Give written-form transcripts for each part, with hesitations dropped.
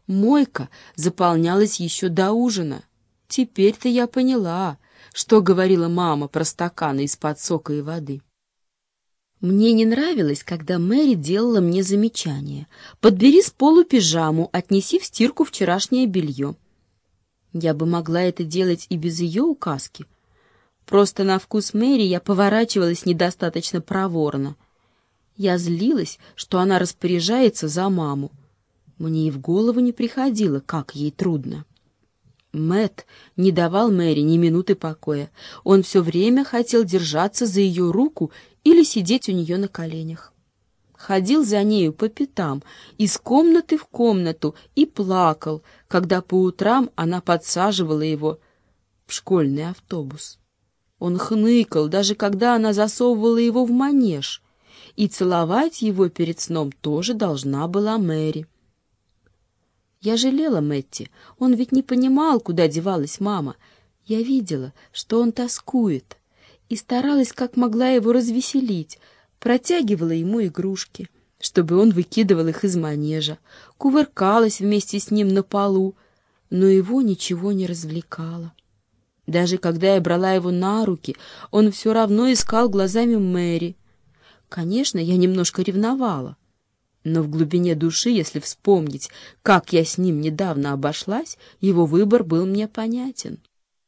Мойка заполнялась еще до ужина. Теперь-то я поняла, что говорила мама про стаканы из-под сока и воды. Мне не нравилось, когда Мэри делала мне замечание. «Подбери с полу пижаму, отнеси в стирку вчерашнее белье». Я бы могла это делать и без ее указки. Просто на вкус Мэри я поворачивалась недостаточно проворно. Я злилась, что она распоряжается за маму. Мне и в голову не приходило, как ей трудно. Мэтт не давал Мэри ни минуты покоя. Он все время хотел держаться за ее руку или сидеть у нее на коленях. Ходил за нею по пятам, из комнаты в комнату, и плакал, когда по утрам она подсаживала его в школьный автобус. Он хныкал, даже когда она засовывала его в манеж, и целовать его перед сном тоже должна была Мэри. Я жалела Мэтти, он ведь не понимал, куда девалась мама. Я видела, что он тоскует, и старалась как могла его развеселить, протягивала ему игрушки, чтобы он выкидывал их из манежа, кувыркалась вместе с ним на полу, но его ничего не развлекало. Даже когда я брала его на руки, он все равно искал глазами Мэри. Конечно, я немножко ревновала. Но в глубине души, если вспомнить, как я с ним недавно обошлась, его выбор был мне понятен.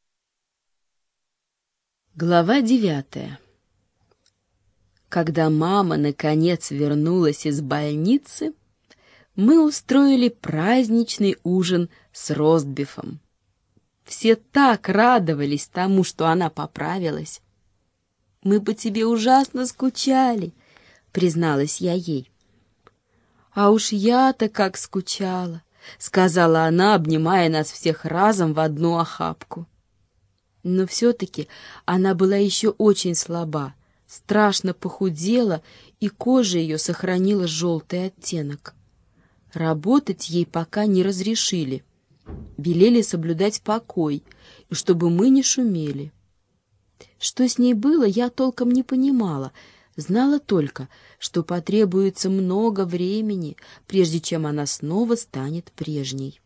Глава 9. Когда мама, наконец, вернулась из больницы, мы устроили праздничный ужин с ростбифом. Все так радовались тому, что она поправилась. «Мы по тебе ужасно скучали», — призналась я ей. «А уж я-то как скучала», — сказала она, обнимая нас всех разом в одну охапку. Но все-таки она была еще очень слаба, страшно похудела, и кожа ее сохранила желтый оттенок. Работать ей пока не разрешили. Велели соблюдать покой, и чтобы мы не шумели. Что с ней было, я толком не понимала, знала только, что потребуется много времени, прежде чем она снова станет прежней.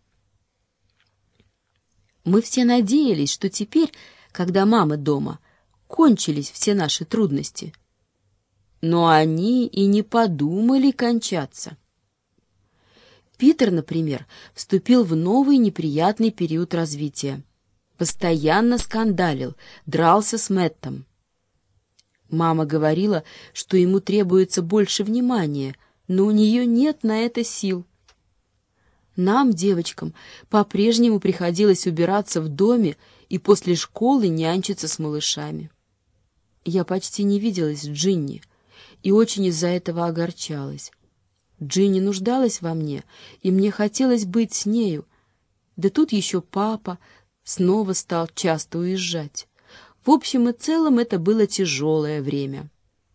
Мы все надеялись, что теперь, когда мама дома, кончились все наши трудности. Но они и не подумали кончаться. Питер, например, вступил в новый неприятный период развития. Постоянно скандалил, дрался с Мэттом. Мама говорила, что ему требуется больше внимания, но у нее нет на это сил. Нам, девочкам, по-прежнему приходилось убираться в доме и после школы нянчиться с малышами. Я почти не виделась с Джинни и очень из-за этого огорчалась. Джинни нуждалась во мне, и мне хотелось быть с нею. Да тут еще папа снова стал часто уезжать. В общем и целом это было тяжелое время.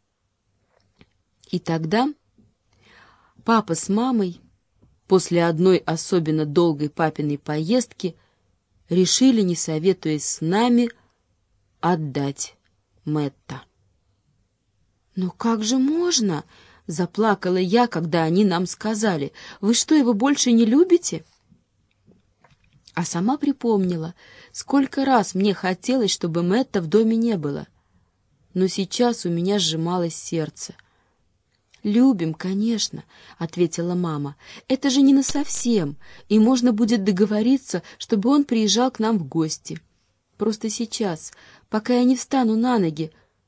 И тогда папа с мамой после одной особенно долгой папиной поездки решили, не советуясь с нами, отдать Мэтта. «Ну как же можно?» — заплакала я, когда они нам сказали. «Вы что, его больше не любите?» А сама припомнила, сколько раз мне хотелось, чтобы Мэтта в доме не было. Но сейчас у меня сжималось сердце. «Любим, конечно», — ответила мама. «Это же не насовсем, и можно будет договориться, чтобы он приезжал к нам в гости. Просто сейчас, пока я не встану на ноги,